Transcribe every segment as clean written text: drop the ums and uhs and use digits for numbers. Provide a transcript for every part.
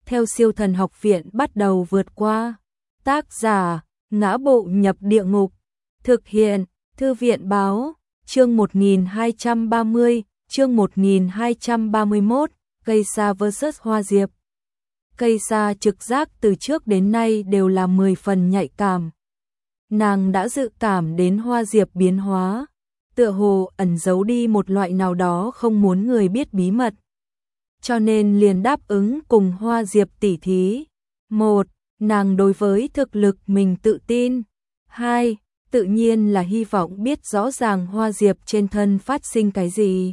theo Siêu Thần Học Viện bắt đầu vượt qua. Tác giả: Ngã Bộ Nhập Địa Ngục. Thực hiện: Thư viện báo. Chương 1230, chương 1231, cây sa vs hoa diệp. Cây sa trực giác từ trước đến nay đều là 10 phần nhạy cảm. Nàng đã dự cảm đến hoa diệp biến hóa, tựa hồ ẩn giấu đi một loại nào đó không muốn người biết bí mật. Cho nên liền đáp ứng cùng hoa diệp tỉ thí. 1. Nàng đối với thực lực mình tự tin. 2. Tự nhiên là hy vọng biết rõ ràng hoa diệp trên thân phát sinh cái gì.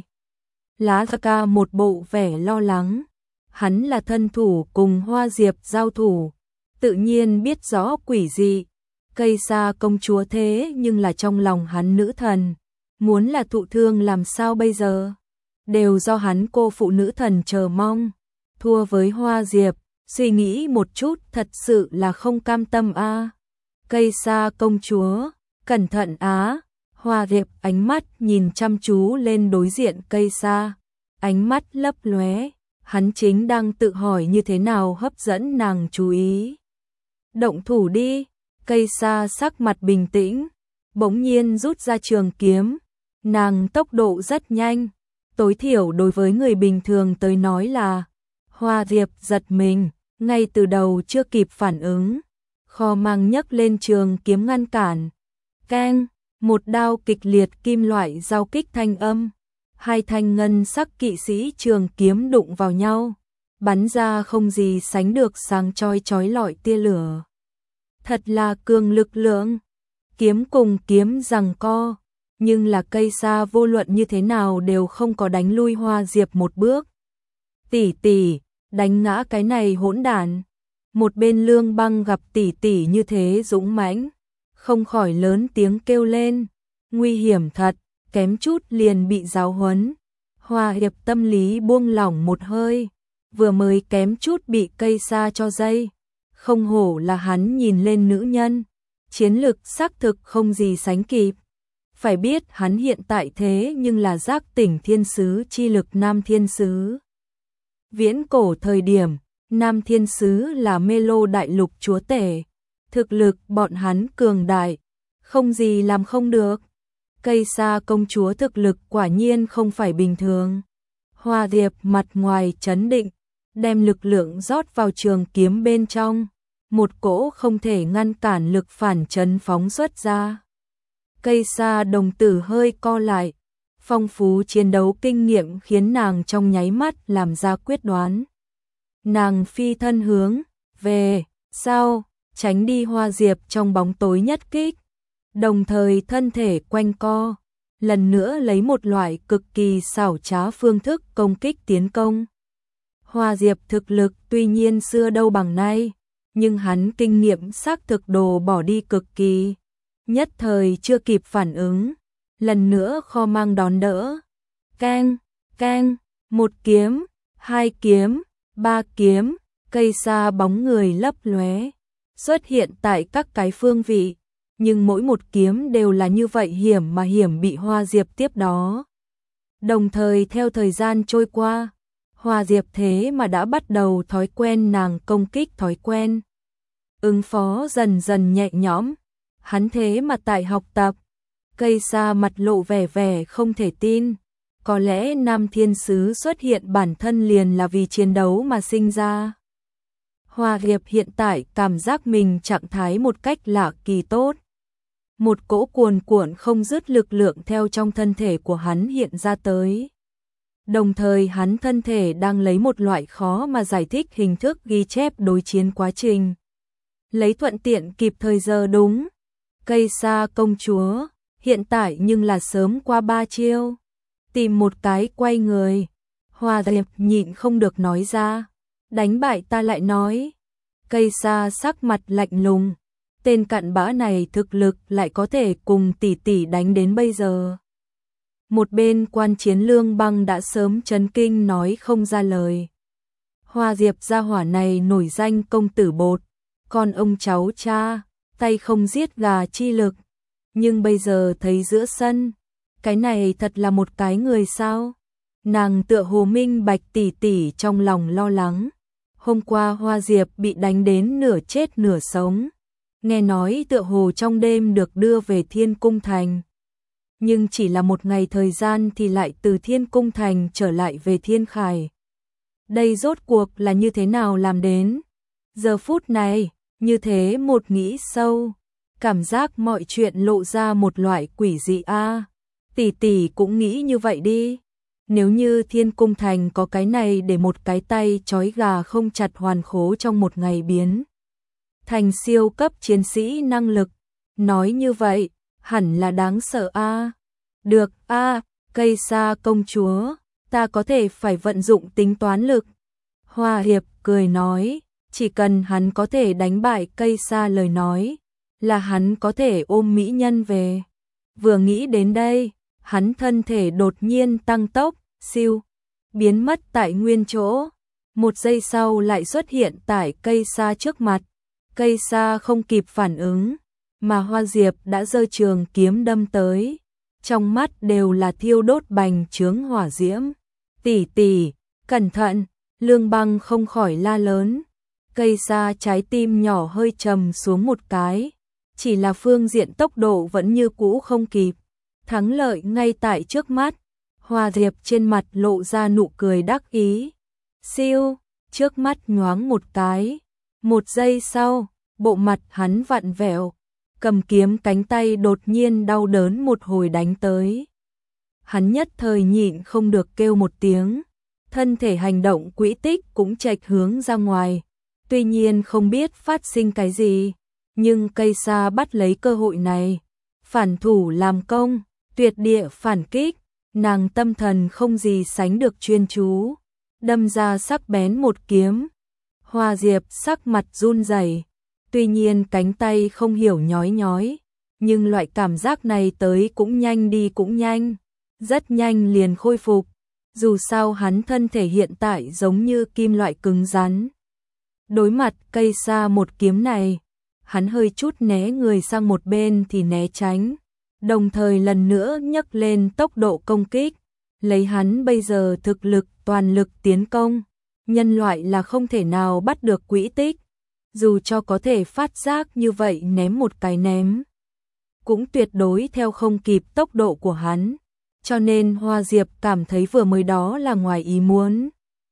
Lá ca một bộ vẻ lo lắng. Hắn là thân thủ cùng hoa diệp giao thủ, tự nhiên biết rõ quỷ dị. Cây sa công chúa thế nhưng là trong lòng hắn nữ thần, muốn là thụ thương làm sao bây giờ? Đều do hắn cô phụ nữ thần chờ mong. Thua với hoa diệp, suy nghĩ một chút thật sự là không cam tâm a. Cây sa công chúa, cẩn thận á. Hoa diệp ánh mắt nhìn chăm chú lên đối diện cây sa, ánh mắt lấp lóe. Hắn chính đang tự hỏi như thế nào hấp dẫn nàng chú ý. Động thủ đi. Cây sa sắc mặt bình tĩnh, bỗng nhiên rút ra trường kiếm. Nàng tốc độ rất nhanh, tối thiểu đối với người bình thường tới nói là. Hoa diệp giật mình, ngay từ đầu chưa kịp phản ứng, kho mang nhấc lên trường kiếm ngăn cản. Keng, một đao kịch liệt kim loại giao kích thanh âm. Hai thanh ngân sắc kỵ sĩ trường kiếm đụng vào nhau, bắn ra không gì sánh được sáng chói chói lọi tia lửa. Thật là cường lực lượng. Kiếm cùng kiếm giằng co, nhưng là cây sa vô luận như thế nào đều không có đánh lui hoa diệp một bước. Tỷ tỷ, đánh ngã cái này hỗn đản. Một bên Lương Băng gặp tỷ tỷ như thế dũng mãnh, không khỏi lớn tiếng kêu lên, nguy hiểm thật. Kém chút liền bị giáo huấn. Hoa diệp tâm lý buông lỏng một hơi, vừa mới kém chút bị cây sa cho dây. Không hổ là hắn nhìn lên nữ nhân, chiến lực xác thực không gì sánh kịp. Phải biết hắn hiện tại thế nhưng là giác tỉnh thiên sứ chi lực nam thiên sứ. Viễn cổ thời điểm, nam thiên sứ là Mê Lô đại lục chúa tể, thực lực bọn hắn cường đại, không gì làm không được. Cây sa công chúa thực lực quả nhiên không phải bình thường. Hoa diệp mặt ngoài trấn định, đem lực lượng rót vào trường kiếm bên trong, một cỗ không thể ngăn cản lực phản chấn phóng xuất ra. Cây sa đồng tử hơi co lại, phong phú chiến đấu kinh nghiệm khiến nàng trong nháy mắt làm ra quyết đoán. Nàng phi thân hướng về sau, tránh đi hoa diệp trong bóng tối nhất kích. Đồng thời thân thể quanh co, lần nữa lấy một loại cực kỳ xảo trá phương thức công kích tiến công. Hoa diệp thực lực tuy nhiên xưa đâu bằng nay, nhưng hắn kinh nghiệm xác thực đồ bỏ đi cực kỳ. Nhất thời chưa kịp phản ứng, lần nữa kho mang đón đỡ. Keng, keng, một kiếm, hai kiếm, ba kiếm, cây sa bóng người lấp lóe, xuất hiện tại các cái phương vị. Nhưng mỗi một kiếm đều là như vậy hiểm mà hiểm bị hoa diệp tiếp đó. Đồng thời theo thời gian trôi qua, hoa diệp thế mà đã bắt đầu thói quen nàng công kích thói quen. Ứng phó dần dần nhẹ nhõm, hắn thế mà tại học tập. Cây sa mặt lộ vẻ vẻ không thể tin, có lẽ nam thiên sứ xuất hiện bản thân liền là vì chiến đấu mà sinh ra. Hoa diệp hiện tại cảm giác mình trạng thái một cách lạ kỳ tốt. Một cỗ cuồn cuộn không dứt lực lượng theo trong thân thể của hắn hiện ra tới. Đồng thời hắn thân thể đang lấy một loại khó mà giải thích hình thức ghi chép đối chiến quá trình. Lấy thuận tiện kịp thời giờ đúng. Cây sa công chúa, hiện tại nhưng là sớm qua 3 chiêu. Tìm một cái quay người. Hoa diệp nhịn không được nói ra. Đánh bại ta lại nói. Cây sa sắc mặt lạnh lùng. Tên cặn bã này thực lực lại có thể cùng tỷ tỷ đánh đến bây giờ. Một bên quan chiến Lương Băng đã sớm chấn kinh nói không ra lời. Hoa diệp gia hỏa này nổi danh công tử bột, con ông cháu cha, tay không giết gà chi lực. Nhưng bây giờ thấy giữa sân, cái này thật là một cái người sao? Nàng tựa hồ minh bạch tỷ tỷ trong lòng lo lắng. Hôm qua Hoa Diệp bị đánh đến nửa chết nửa sống, nghe nói tựa hồ trong đêm được đưa về Thiên Cung Thành. Nhưng chỉ là một ngày thời gian thì lại từ Thiên Cung Thành trở lại về Thiên Khải. Đây rốt cuộc là như thế nào làm đến? Giờ phút này, như thế một nghĩ sâu, cảm giác mọi chuyện lộ ra một loại quỷ dị a. Tỷ tỷ cũng nghĩ như vậy đi. Nếu như Thiên Cung Thành có cái này để một cái tay trói gà không chặt hoàn khố trong một ngày biến thành siêu cấp chiến sĩ năng lực, nói như vậy, hẳn là đáng sợ a. Được a, Cây Sa công chúa, ta có thể phải vận dụng tính toán lực. Hoa Hiệp cười nói, chỉ cần hắn có thể đánh bại Cây Sa lời nói, là hắn có thể ôm mỹ nhân về. Vừa nghĩ đến đây, hắn thân thể đột nhiên tăng tốc, siêu, biến mất tại nguyên chỗ. Một giây sau lại xuất hiện tại Cây Sa trước mặt. Cây Sa không kịp phản ứng, mà Hoa Diệp đã giơ trường kiếm đâm tới. Trong mắt đều là thiêu đốt bành trướng hỏa diễm. Tỷ tỷ, cẩn thận, Lương Băng không khỏi la lớn. Cây Sa trái tim nhỏ hơi trầm xuống một cái. Chỉ là phương diện tốc độ vẫn như cũ không kịp. Thắng lợi ngay tại trước mắt. Hoa Diệp trên mặt lộ ra nụ cười đắc ý. Siêu, trước mắt nhoáng một cái. Một giây sau, bộ mặt hắn vặn vẹo, cầm kiếm cánh tay đột nhiên đau đớn một hồi đánh tới. Hắn nhất thời nhịn không được kêu một tiếng, thân thể hành động quỹ tích cũng chệch hướng ra ngoài. Tuy nhiên không biết phát sinh cái gì, nhưng Cây Sa bắt lấy cơ hội này, phản thủ làm công, tuyệt địa phản kích, nàng tâm thần không gì sánh được chuyên chú, đâm ra sắc bén một kiếm. Hoa Diệp sắc mặt run rẩy, tuy nhiên cánh tay không hiểu nhói nhói, nhưng loại cảm giác này tới cũng nhanh đi cũng nhanh, rất nhanh liền khôi phục. Dù sao hắn thân thể hiện tại giống như kim loại cứng rắn. Đối mặt Cây Sa một kiếm này, hắn hơi chút né người sang một bên thì né tránh, đồng thời lần nữa nhấc lên tốc độ công kích, lấy hắn bây giờ thực lực toàn lực tiến công. Nhân loại là không thể nào bắt được quỹ tích, dù cho có thể phát giác như vậy ném một cái ném, cũng tuyệt đối theo không kịp tốc độ của hắn, cho nên Hoa Diệp cảm thấy vừa mới đó là ngoài ý muốn.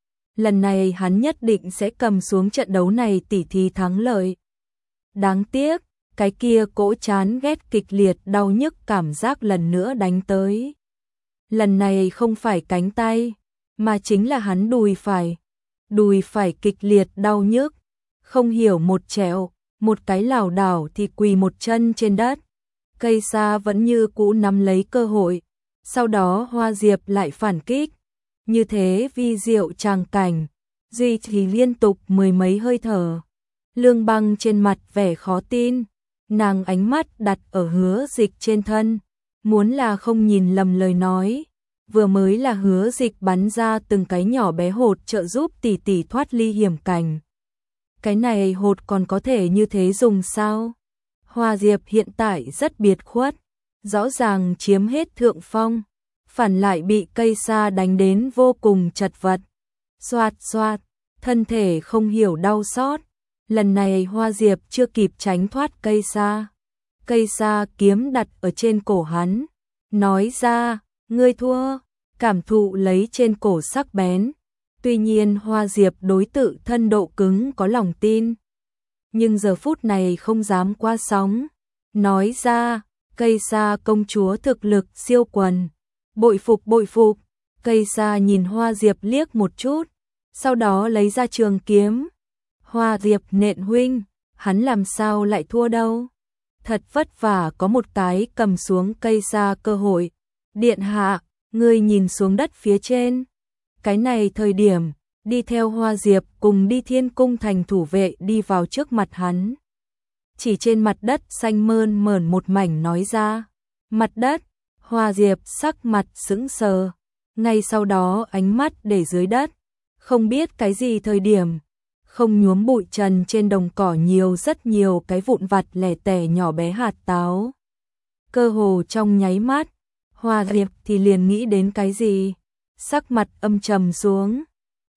Lần này hắn nhất định sẽ cầm xuống trận đấu này tỉ thí thắng lợi. Đáng tiếc, cái kia cỗ chán ghét kịch liệt đau nhức cảm giác lần nữa đánh tới. Lần này không phải cánh tay, mà chính là hắn đùi phải. Đùi phải kịch liệt đau nhức, không hiểu một trẹo, một cái lảo đảo thì quỳ một chân trên đất. Cây Sa vẫn như cũ nắm lấy cơ hội, sau đó Hoa Diệp lại phản kích. Như thế vi diệu tràng cảnh, duy trì liên tục mười mấy hơi thở. Lương Băng trên mặt vẻ khó tin, nàng ánh mắt đặt ở Hứa Dịch trên thân, muốn là không nhìn lầm lời nói. Vừa mới là Hứa Dịch bắn ra từng cái nhỏ bé hột trợ giúp tỷ tỷ thoát ly hiểm cảnh. Cái này hột còn có thể như thế dùng sao? Hoa Diệp hiện tại rất biệt khuất, rõ ràng chiếm hết thượng phong, phản lại bị Cây Sa đánh đến vô cùng chật vật. Xoạt xoạt, thân thể không hiểu đau xót. Lần này Hoa Diệp chưa kịp tránh thoát Cây Sa. Cây Sa kiếm đặt ở trên cổ hắn, nói ra, ngươi thua, cảm thụ lấy trên cổ sắc bén. Tuy nhiên Hoa Diệp đối tự thân độ cứng có lòng tin, nhưng giờ phút này không dám qua sóng. Nói ra, Cây Sa công chúa thực lực siêu quần, bội phục bội phục. Cây Sa nhìn Hoa Diệp liếc một chút, sau đó lấy ra trường kiếm. Hoa Diệp nện huynh, hắn làm sao lại thua đâu? Thật vất vả có một cái cầm xuống Cây Sa cơ hội. Điện hạ, ngươi nhìn xuống đất phía trên. Cái này thời điểm, đi theo Hoa Diệp cùng đi Thiên Cung Thành thủ vệ đi vào trước mặt hắn. Chỉ trên mặt đất xanh mơn mởn một mảnh nói ra. Mặt đất, Hoa Diệp sắc mặt sững sờ. Ngay sau đó ánh mắt để dưới đất. Không biết cái gì thời điểm, không nhuốm bụi trần trên đồng cỏ nhiều rất nhiều cái vụn vặt lẻ tẻ nhỏ bé hạt táo. Cơ hồ trong nháy mắt, Hoa Diệp thì liền nghĩ đến cái gì, sắc mặt âm trầm xuống.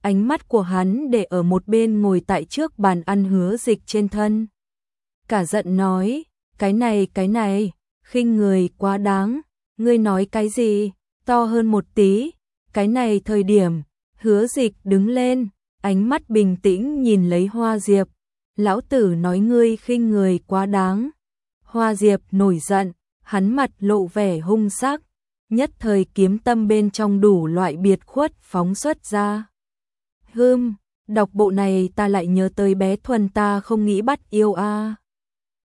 ánh mắt của hắn để ở một bên ngồi tại trước bàn ăn Hứa Dịch trên thân. Cả giận nói, cái này, khinh người quá đáng, ngươi nói cái gì, to hơn một tí, cái này thời điểm, Hứa Dịch đứng lên, ánh mắt bình tĩnh nhìn lấy Hoa Diệp, lão tử nói ngươi khinh người quá đáng. Hoa Diệp nổi giận, hắn mặt lộ vẻ hung sắc, nhất thời kiếm tâm bên trong đủ loại biệt khuất phóng xuất ra. Đọc bộ này ta lại nhớ tới bé Thuần ta không nghĩ bắt yêu a.